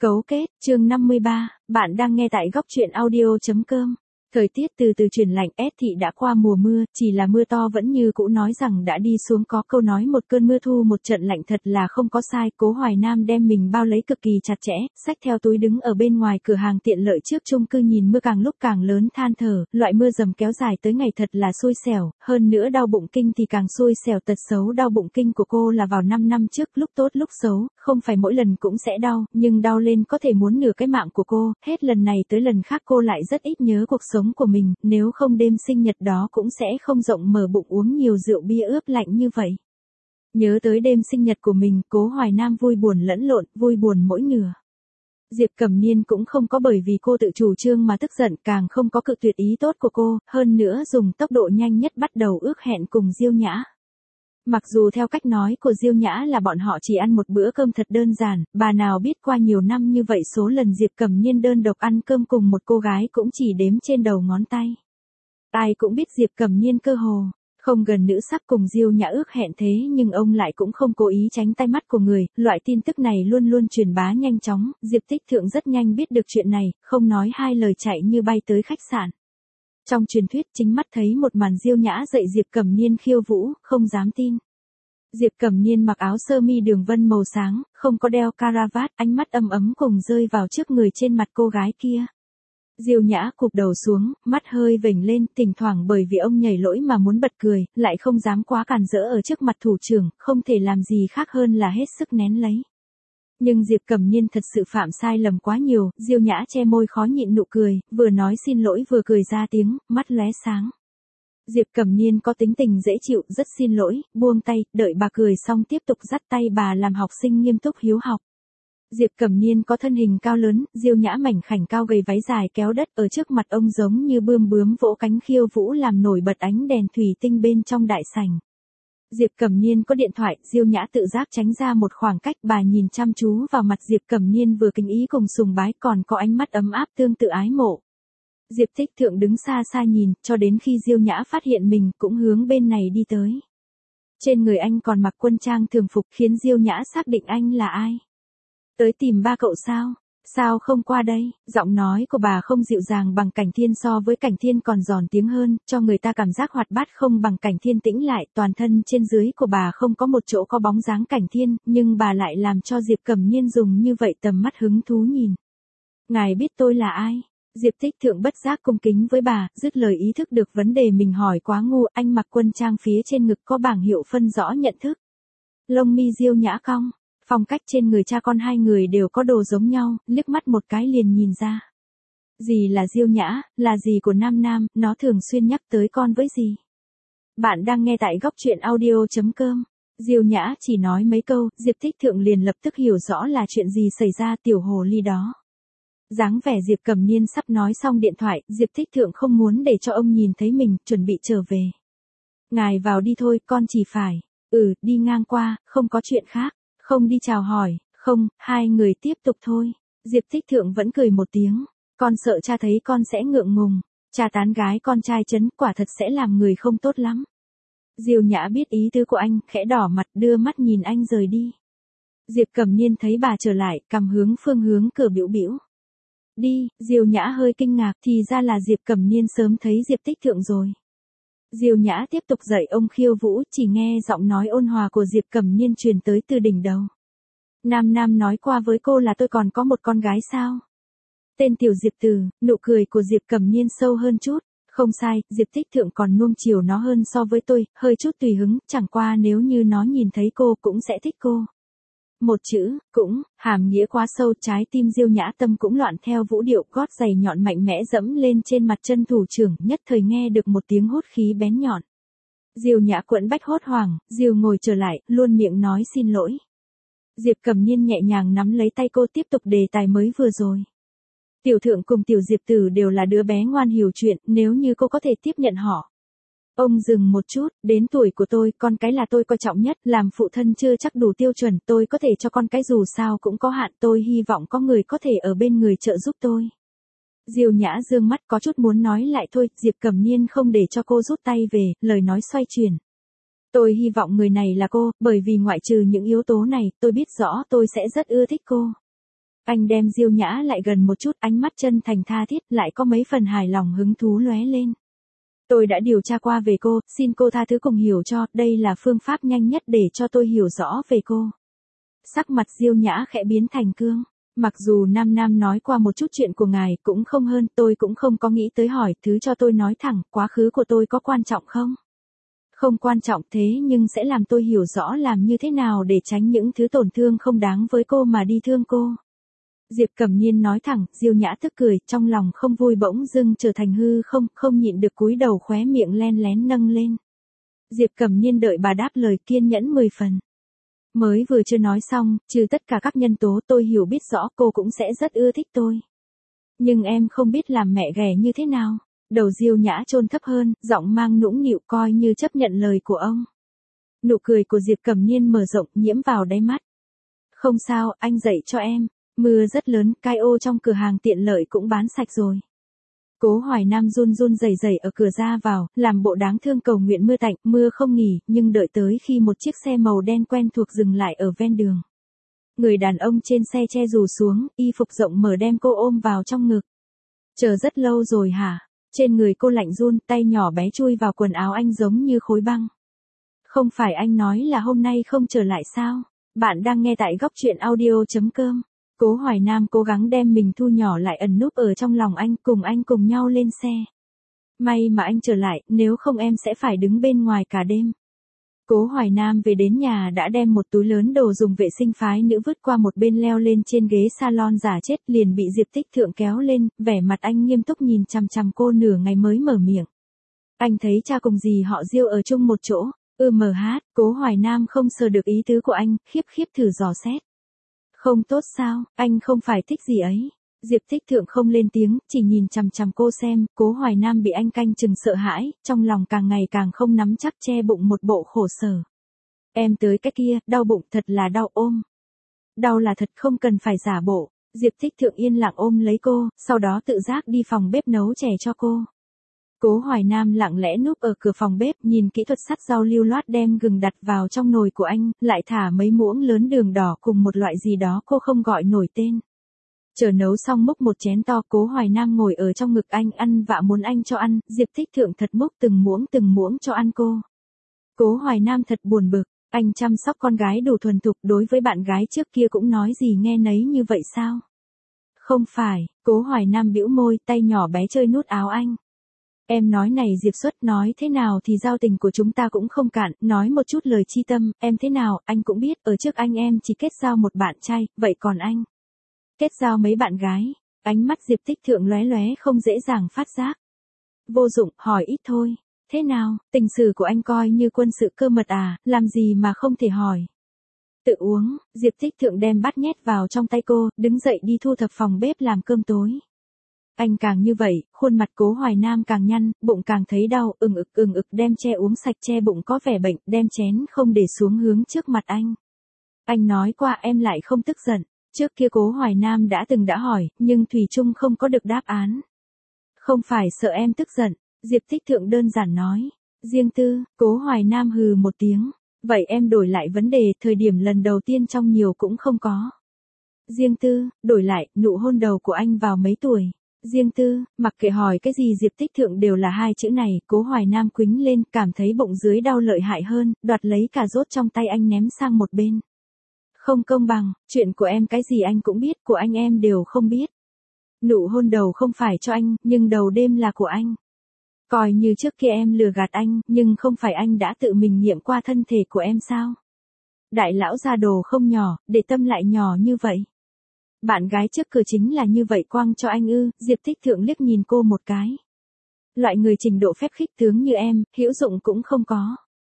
Cấu kết, chương 53, bạn đang nghe tại góc truyện audio.com. Thời tiết từ từ chuyển lạnh, S thị đã qua mùa mưa, chỉ là mưa to vẫn như cũ nói rằng đã đi xuống, có câu nói một cơn mưa thu một trận lạnh thật là không có sai. Cố Hoài Nam đem mình bao lấy cực kỳ chặt chẽ, xách theo túi đứng ở bên ngoài cửa hàng tiện lợi trước chung cư nhìn mưa càng lúc càng lớn than thở, loại mưa dầm kéo dài tới ngày thật là xui xẻo, hơn nữa đau bụng kinh thì càng xui xẻo. Tật xấu đau bụng kinh của cô là vào 5 năm trước, lúc tốt lúc xấu, không phải mỗi lần cũng sẽ đau, nhưng đau lên có thể muốn nửa cái mạng của cô, hết lần này tới lần khác cô lại rất ít nhớ cuộc sống của mình, nếu không đêm sinh nhật đó cũng sẽ không rộng mở bụng uống nhiều rượu bia ướp lạnh như vậy. Nhớ tới đêm sinh nhật của mình, Cố Hoài Nam vui buồn lẫn lộn, vui buồn mỗi nửa. Diệp Cẩm Niên cũng không có bởi vì cô tự chủ trương mà tức giận, càng không có cự tuyệt ý tốt của cô, hơn nữa dùng tốc độ nhanh nhất bắt đầu ước hẹn cùng Diêu Nhã. Mặc dù theo cách nói của Diêu Nhã là bọn họ chỉ ăn một bữa cơm thật đơn giản, bà nào biết qua nhiều năm như vậy số lần Diệp Cẩm Niên đơn độc ăn cơm cùng một cô gái cũng chỉ đếm trên đầu ngón tay. Ai cũng biết Diệp Cẩm Niên cơ hồ không gần nữ sắc cùng Diêu Nhã ước hẹn, thế nhưng ông lại cũng không cố ý tránh tay mắt của người, loại tin tức này luôn luôn truyền bá nhanh chóng, Diệp Tích Thượng rất nhanh biết được chuyện này, không nói hai lời chạy như bay tới khách sạn. Trong truyền thuyết chính mắt thấy một màn Diêu Nhã dạy Diệp Cẩm Niên khiêu vũ, không dám tin. Diệp Cẩm Niên mặc áo sơ mi đường vân màu sáng, không có đeo caravat, ánh mắt âm ấm cùng rơi vào trước người trên mặt cô gái kia. Diêu Nhã cụp đầu xuống, mắt hơi vểnh lên, thỉnh thoảng bởi vì ông nhảy lỗi mà muốn bật cười, lại không dám quá càn rỡ ở trước mặt thủ trưởng, không thể làm gì khác hơn là hết sức nén lấy. Nhưng Diệp Cẩm Niên thật sự phạm sai lầm quá nhiều, Diêu Nhã che môi khó nhịn nụ cười, vừa nói xin lỗi vừa cười ra tiếng, mắt lóe sáng. Diệp Cẩm Niên có tính tình dễ chịu, rất xin lỗi, buông tay, đợi bà cười xong tiếp tục dắt tay bà làm học sinh nghiêm túc hiếu học. Diệp Cẩm Niên có thân hình cao lớn, Diêu Nhã mảnh khảnh cao gầy váy dài kéo đất ở trước mặt ông giống như bươm bướm vỗ cánh khiêu vũ làm nổi bật ánh đèn thủy tinh bên trong đại sảnh. Diệp Cẩm Niên có điện thoại, Diêu Nhã tự giác tránh ra một khoảng cách, bà nhìn chăm chú vào mặt Diệp Cẩm Niên vừa kính ý cùng sùng bái còn có ánh mắt ấm áp tương tự ái mộ. Diệp Tích Thượng đứng xa xa nhìn, cho đến khi Diêu Nhã phát hiện mình cũng hướng bên này đi tới. Trên người anh còn mặc quân trang thường phục khiến Diêu Nhã xác định anh là ai. Tới tìm ba cậu sao? Sao không qua đây? Giọng nói của bà không dịu dàng bằng Cảnh Thiên, so với Cảnh Thiên còn giòn tiếng hơn, cho người ta cảm giác hoạt bát không bằng Cảnh Thiên tĩnh lại, toàn thân trên dưới của bà không có một chỗ có bóng dáng Cảnh Thiên, nhưng bà lại làm cho Diệp Cẩm Niên dùng như vậy tầm mắt hứng thú nhìn. Ngài biết tôi là ai? Diệp Tích Thượng bất giác cung kính với bà, dứt lời ý thức được vấn đề mình hỏi quá ngu, anh mặc quân trang phía trên ngực có bảng hiệu phân rõ nhận thức. Lông mi Diêu Nhã cong, phong cách trên người cha con hai người đều có đồ giống nhau, liếc mắt một cái liền nhìn ra. Dì là Diêu Nhã, là dì của Nam Nam, nó thường xuyên nhắc tới con với dì. Bạn đang nghe tại góc truyện audio.com. Diêu Nhã chỉ nói mấy câu, Diệp Tích Thượng liền lập tức hiểu rõ là chuyện gì xảy ra, tiểu hồ ly đó. Dáng vẻ Diệp Cẩm Niên sắp nói xong điện thoại, Diệp Tích Thượng không muốn để cho ông nhìn thấy mình, chuẩn bị trở về. Ngài vào đi thôi, con chỉ phải. Đi ngang qua, không có chuyện khác. Không đi chào hỏi, không, hai người tiếp tục thôi. Diệp Tích Thượng vẫn cười một tiếng. Con sợ cha thấy con sẽ ngượng ngùng. Cha tán gái con trai chấn, quả thật sẽ làm người không tốt lắm. Diêu Nhã biết ý tứ của anh, khẽ đỏ mặt đưa mắt nhìn anh rời đi. Diệp Cẩm Niên thấy bà trở lại, cầm hướng phương hướng cửa bĩu bĩu. Đi, Diêu Nhã hơi kinh ngạc, thì ra là Diệp Cẩm Niên sớm thấy Diệp Tích Thượng rồi. Diêu Nhã tiếp tục dạy ông khiêu vũ, chỉ nghe giọng nói ôn hòa của Diệp Cẩm Niên truyền tới từ đỉnh đầu. Nam Nam nói qua với cô là tôi còn có một con gái sao? Tên tiểu Diệp Từ, nụ cười của Diệp Cẩm Niên sâu hơn chút. Không sai, Diệp Tích Thượng còn nuông chiều nó hơn so với tôi, hơi chút tùy hứng, chẳng qua nếu như nó nhìn thấy cô cũng sẽ thích cô. Một chữ, cũng, hàm nghĩa quá sâu, trái tim Diêu Nhã tâm cũng loạn theo vũ điệu, gót giày nhọn mạnh mẽ dẫm lên trên mặt chân thủ trưởng, nhất thời nghe được một tiếng hốt khí bén nhọn. Diêu Nhã quẫn bách hốt hoảng, Diêu ngồi trở lại, luôn miệng nói xin lỗi. Diệp Cẩm Niên nhẹ nhàng nắm lấy tay cô tiếp tục đề tài mới vừa rồi. Tiểu Thượng cùng tiểu Diệp Tử đều là đứa bé ngoan hiểu chuyện, nếu như cô có thể tiếp nhận họ. Ông dừng một chút, đến tuổi của tôi, con cái là tôi coi trọng nhất, làm phụ thân chưa chắc đủ tiêu chuẩn, tôi có thể cho con cái dù sao cũng có hạn, tôi hy vọng có người có thể ở bên người trợ giúp tôi. Diêu Nhã dương mắt có chút muốn nói lại thôi, Diệp Cẩm Niên không để cho cô rút tay về, lời nói xoay chuyển. Tôi hy vọng người này là cô, bởi vì ngoại trừ những yếu tố này, tôi biết rõ tôi sẽ rất ưa thích cô. Anh đem Diêu Nhã lại gần một chút, ánh mắt chân thành tha thiết, lại có mấy phần hài lòng hứng thú lóe lên. Tôi đã điều tra qua về cô, xin cô tha thứ cùng hiểu cho, đây là phương pháp nhanh nhất để cho tôi hiểu rõ về cô. Sắc mặt Diêu Nhã khẽ biến thành cương. Mặc dù Nam Nam nói qua một chút chuyện của ngài, cũng không hơn, tôi cũng không có nghĩ tới hỏi, thứ cho tôi nói thẳng, quá khứ của tôi có quan trọng không? Không quan trọng thế nhưng sẽ làm tôi hiểu rõ làm như thế nào để tránh những thứ tổn thương không đáng với cô mà đi thương cô. Diệp Cẩm Nhiên nói thẳng, Diêu Nhã tức cười, trong lòng không vui bỗng dưng trở thành hư không, không nhịn được cúi đầu khóe miệng len lén nâng lên. Diệp Cẩm Nhiên đợi bà đáp lời kiên nhẫn 10 phần. Mới vừa chưa nói xong, trừ tất cả các nhân tố tôi hiểu biết rõ cô cũng sẽ rất ưa thích tôi. Nhưng em không biết làm mẹ ghẻ như thế nào. Đầu Diêu Nhã chôn thấp hơn, giọng mang nũng nịu coi như chấp nhận lời của ông. Nụ cười của Diệp Cẩm Nhiên mở rộng nhiễm vào đáy mắt. Không sao, anh dạy cho em. Mưa rất lớn, cai ô trong cửa hàng tiện lợi cũng bán sạch rồi. Cố Hoài Nam run run rẩy rẩy ở cửa ra vào, làm bộ đáng thương cầu nguyện mưa tạnh, mưa không nghỉ, nhưng đợi tới khi một chiếc xe màu đen quen thuộc dừng lại ở ven đường. Người đàn ông trên xe che dù xuống, y phục rộng mở đem cô ôm vào trong ngực. Chờ rất lâu rồi hả? Trên người cô lạnh run, tay nhỏ bé chui vào quần áo anh giống như khối băng. Không phải anh nói là hôm nay không trở lại sao? Bạn đang nghe tại góc truyện audio.com. Cố Hoài Nam cố gắng đem mình thu nhỏ lại ẩn núp ở trong lòng anh cùng nhau lên xe. May mà anh trở lại, nếu không em sẽ phải đứng bên ngoài cả đêm. Cố Hoài Nam về đến nhà đã đem một túi lớn đồ dùng vệ sinh phái nữ vứt qua một bên leo lên trên ghế salon giả chết liền bị Diệp Tích Thượng kéo lên, vẻ mặt anh nghiêm túc nhìn chằm chằm cô nửa ngày mới mở miệng. Anh thấy cha cùng dì họ Diêu ở chung một chỗ, Cố Hoài Nam không sờ được ý tứ của anh, khiếp thử dò xét. Không tốt sao, anh không phải thích gì ấy. Diệp Tích Thượng không lên tiếng, chỉ nhìn chằm chằm cô xem, Cố Hoài Nam bị anh canh chừng sợ hãi, trong lòng càng ngày càng không nắm chắc che bụng một bộ khổ sở. Em tới cái kia, đau bụng thật là đau ôm. Đau là thật không cần phải giả bộ. Diệp Tích Thượng yên lặng ôm lấy cô, sau đó tự giác đi phòng bếp nấu chè cho cô. Cố Hoài Nam lặng lẽ núp ở cửa phòng bếp nhìn kỹ thuật sắt rau lưu loát đem gừng đặt vào trong nồi của anh, lại thả mấy muỗng lớn đường đỏ cùng một loại gì đó cô không gọi nổi tên. Chờ nấu xong múc một chén to, Cố Hoài Nam ngồi ở trong ngực anh ăn vạ muốn anh cho ăn, Diệp Tích Thượng thật múc từng muỗng cho ăn cô. Cố Hoài Nam thật buồn bực, anh chăm sóc con gái đủ thuần thục, đối với bạn gái trước kia cũng nói gì nghe nấy như vậy sao? Không phải, Cố Hoài Nam bĩu môi, tay nhỏ bé chơi nút áo anh. Em nói này Diệp Xuất, nói thế nào thì giao tình của chúng ta cũng không cạn, nói một chút lời chi tâm, em thế nào, anh cũng biết, ở trước anh em chỉ kết giao một bạn trai, vậy còn anh? Kết giao mấy bạn gái, ánh mắt Diệp Tích Thượng lóe lóe không dễ dàng phát giác. Vô dụng, hỏi ít thôi. Thế nào, tình sử của anh coi như quân sự cơ mật à, làm gì mà không thể hỏi. Tự uống, Diệp Tích Thượng đem bát nhét vào trong tay cô, đứng dậy đi thu thập phòng bếp làm cơm tối. Anh càng như vậy, khuôn mặt Cố Hoài Nam càng nhăn, bụng càng thấy đau, ừng ực đem che uống sạch che bụng có vẻ bệnh, đem chén không để xuống hướng trước mặt anh. Anh nói qua em lại không tức giận, trước kia Cố Hoài Nam đã hỏi, nhưng thủy chung không có được đáp án. Không phải sợ em tức giận, Diệp Tích Thượng đơn giản nói. Riêng tư, Cố Hoài Nam hừ một tiếng. Vậy em đổi lại vấn đề, thời điểm lần đầu tiên trong nhiều cũng không có. Riêng tư, đổi lại, nụ hôn đầu của anh vào mấy tuổi. Riêng tư, mặc kệ hỏi cái gì Diệp Tích Thượng đều là hai chữ này, Cố Hoài Nam quĩnh lên, cảm thấy bụng dưới đau lợi hại hơn, đoạt lấy cà rốt trong tay anh ném sang một bên. Không công bằng, chuyện của em cái gì anh cũng biết, của anh em đều không biết. Nụ hôn đầu không phải cho anh, nhưng đầu đêm là của anh. Coi như trước kia em lừa gạt anh, nhưng không phải anh đã tự mình nghiệm qua thân thể của em sao? Đại lão gia đồ không nhỏ, để tâm lại nhỏ như vậy. Bạn gái trước cửa chính là như vậy quăng cho anh ư? Diệp Tích Thượng liếc nhìn cô một cái. Loại người trình độ phép khích tướng như em, hữu dụng cũng không có.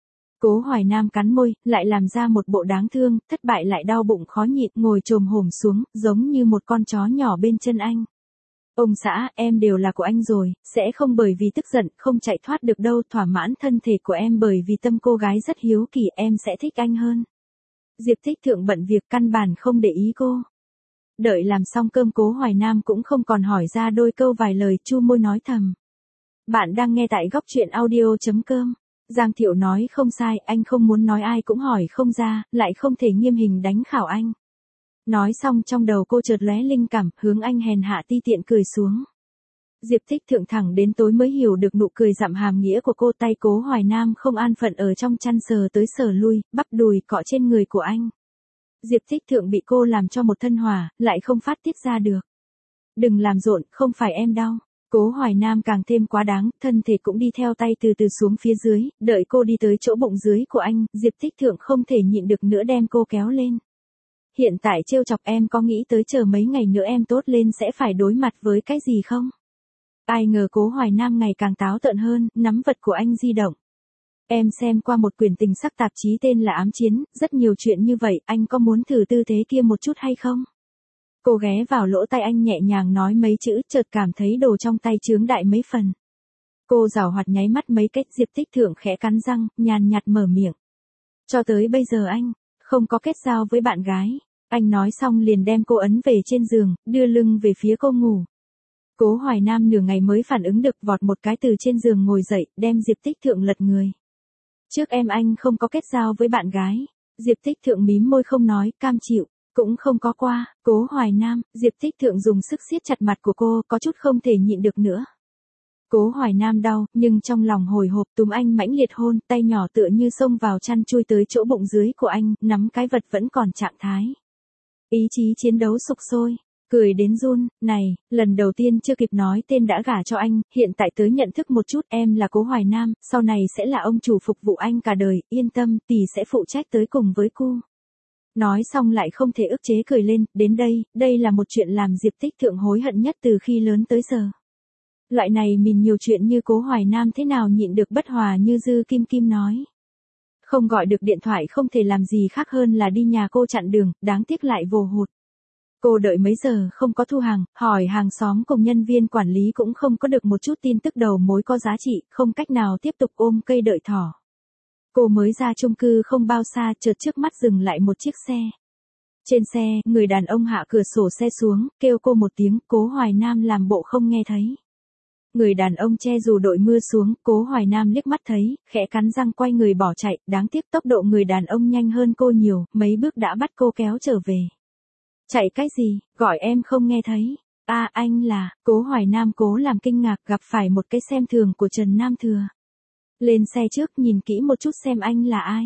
Cố Hoài Nam cắn môi, lại làm ra một bộ đáng thương, thất bại lại đau bụng khó nhịn, ngồi chồm hổm xuống, giống như một con chó nhỏ bên chân anh. Ông xã, em đều là của anh rồi, sẽ không bởi vì tức giận, không chạy thoát được đâu, thỏa mãn thân thể của em bởi vì tâm cô gái rất hiếu kỳ, em sẽ thích anh hơn. Diệp Tích Thượng bận việc căn bản không để ý cô. Đợi làm xong cơm Cố Hoài Nam cũng không còn hỏi ra đôi câu vài lời, chu môi nói thầm. Bạn đang nghe tại góc truyện audio.com. Giang Thiệu nói không sai, anh không muốn nói ai cũng hỏi không ra, lại không thể nghiêm hình đánh khảo anh. Nói xong trong đầu cô chợt lóe linh cảm, hướng anh hèn hạ ti tiện cười xuống. Diệp Tích Thượng thẳng đến tối mới hiểu được nụ cười dặm hàm nghĩa của cô, tay Cố Hoài Nam không an phận ở trong chăn sờ tới sờ lui, bắp đùi cọ trên người của anh. Diệp Tích Thượng bị cô làm cho một thân hỏa, lại không phát tiết ra được. Đừng làm rộn, không phải em đau. Cố Hoài Nam càng thêm quá đáng, thân thể cũng đi theo tay từ từ xuống phía dưới, đợi cô đi tới chỗ bụng dưới của anh, Diệp Tích Thượng không thể nhịn được nữa đem cô kéo lên. Hiện tại trêu chọc em, có nghĩ tới chờ mấy ngày nữa em tốt lên sẽ phải đối mặt với cái gì không? Ai ngờ Cố Hoài Nam ngày càng táo tợn hơn, nắm vật của anh di động. Em xem qua một quyển tình sắc tạp chí tên là Ám Chiến, rất nhiều chuyện như vậy, anh có muốn thử tư thế kia một chút hay không? Cô ghé vào lỗ tai anh nhẹ nhàng nói mấy chữ, chợt cảm thấy đồ trong tay chướng đại mấy phần. Cô giảo hoạt nháy mắt mấy cái, Diệp Tích Thượng khẽ cắn răng, nhàn nhạt mở miệng. Cho tới bây giờ anh không có kết giao với bạn gái. Anh nói xong liền đem cô ấn về trên giường, đưa lưng về phía cô ngủ. Cố Hoài Nam nửa ngày mới phản ứng được, vọt một cái từ trên giường ngồi dậy, đem Diệp Tích Thượng lật người. Trước em anh không có kết giao với bạn gái. Diệp Tích Thượng mím môi không nói, cam chịu. Cũng không có qua. Cố Hoài Nam, Diệp Tích Thượng dùng sức siết chặt mặt của cô, có chút không thể nhịn được nữa. Cố Hoài Nam đau, nhưng trong lòng hồi hộp, túm anh mãnh liệt hôn, tay nhỏ tựa như xông vào chăn chui tới chỗ bụng dưới của anh, nắm cái vật vẫn còn trạng thái. Ý chí chiến đấu sục sôi, cười đến run, này, lần đầu tiên chưa kịp nói tên đã gả cho anh, hiện tại tới nhận thức một chút, em là Cố Hoài Nam, sau này sẽ là ông chủ phục vụ anh cả đời, yên tâm, tỷ sẽ phụ trách tới cùng với cô. Nói xong lại không thể ức chế cười lên, đến đây là một chuyện làm Diệp Tích Thượng hối hận nhất từ khi lớn tới giờ. Loại này mình nhiều chuyện như Cố Hoài Nam thế nào nhịn được bất hòa như Dư Kim Kim nói. Không gọi được điện thoại không thể làm gì khác hơn là đi nhà cô chặn đường, đáng tiếc lại vồ hụt. Cô đợi mấy giờ không có thu hàng, hỏi hàng xóm cùng nhân viên quản lý cũng không có được một chút tin tức đầu mối có giá trị, không cách nào tiếp tục ôm cây đợi thỏ. Cô mới ra chung cư không bao xa, chợt trước mắt dừng lại một chiếc xe. Trên xe, người đàn ông hạ cửa sổ xe xuống, kêu cô một tiếng, Cố Hoài Nam làm bộ không nghe thấy. Người đàn ông che dù đội mưa xuống, Cố Hoài Nam liếc mắt thấy, khẽ cắn răng quay người bỏ chạy, đáng tiếc tốc độ người đàn ông nhanh hơn cô nhiều, mấy bước đã bắt cô kéo trở về. Chạy cái gì, gọi em không nghe thấy. À anh là, Cố Hoài Nam cố làm kinh ngạc, gặp phải một cái xem thường của Trần Nam Thừa. Lên xe trước nhìn kỹ một chút xem anh là ai.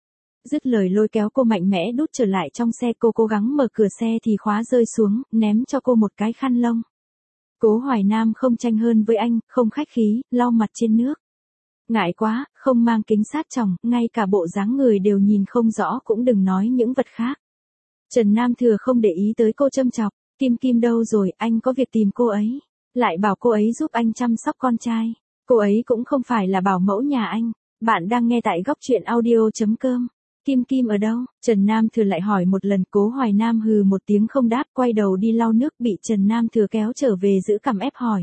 Dứt lời lôi kéo cô mạnh mẽ đút trở lại trong xe, cô cố gắng mở cửa xe thì khóa rơi xuống, ném cho cô một cái khăn lông. Cố Hoài Nam không tranh hơn với anh, không khách khí, lau mặt trên nước. Ngại quá, không mang kính sát tròng, ngay cả bộ dáng người đều nhìn không rõ cũng đừng nói những vật khác. Trần Nam Thừa không để ý tới cô châm chọc, Kim Kim đâu rồi, anh có việc tìm cô ấy. Lại bảo cô ấy giúp anh chăm sóc con trai. Cô ấy cũng không phải là bảo mẫu nhà anh. Bạn đang nghe tại góc truyện audio.com. Kim Kim ở đâu? Trần Nam Thừa lại hỏi một lần. Cố Hoài Nam hừ một tiếng không đáp, quay đầu đi lau nước, bị Trần Nam Thừa kéo trở về giữ cằm ép hỏi.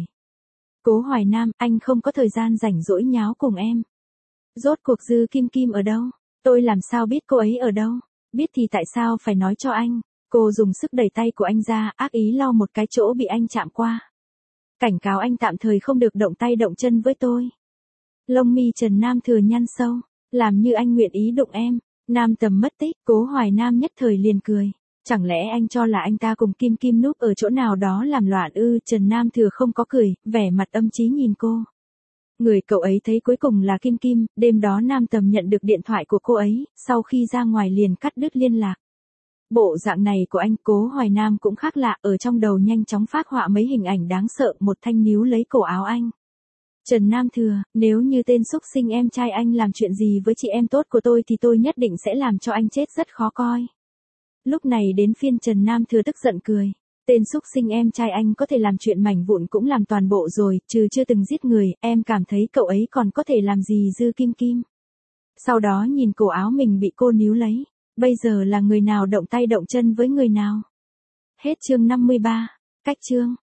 Cố Hoài Nam, anh không có thời gian rảnh rỗi nháo cùng em. Rốt cuộc Dư Kim Kim ở đâu? Tôi làm sao biết cô ấy ở đâu? Biết thì tại sao phải nói cho anh? Cô dùng sức đẩy tay của anh ra, ác ý lau một cái chỗ bị anh chạm qua. Cảnh cáo anh tạm thời không được động tay động chân với tôi. Lông mi Trần Nam Thừa nhăn sâu, làm như anh nguyện ý đụng em. Nam Tầm mất tích, Cố Hoài Nam nhất thời liền cười. Chẳng lẽ anh cho là anh ta cùng Kim Kim núp ở chỗ nào đó làm loạn ư? Trần Nam Thừa không có cười, vẻ mặt âm chí nhìn cô. Người cậu ấy thấy cuối cùng là Kim Kim, đêm đó Nam Tầm nhận được điện thoại của cô ấy, sau khi ra ngoài liền cắt đứt liên lạc. Bộ dạng này của anh, Cố Hoài Nam cũng khác lạ, ở trong đầu nhanh chóng phác họa mấy hình ảnh đáng sợ, một thanh níu lấy cổ áo anh. Trần Nam Thừa, nếu như tên xúc sinh em trai anh làm chuyện gì với chị em tốt của tôi thì tôi nhất định sẽ làm cho anh chết rất khó coi. Lúc này đến phiên Trần Nam Thừa tức giận cười. Tên xúc sinh em trai anh có thể làm chuyện mảnh vụn cũng làm toàn bộ rồi, trừ chưa từng giết người, em cảm thấy cậu ấy còn có thể làm gì Dư Kim Kim. Sau đó nhìn cổ áo mình bị cô níu lấy. Bây giờ là người nào động tay động chân với người nào? Hết chương 53. Cách chương.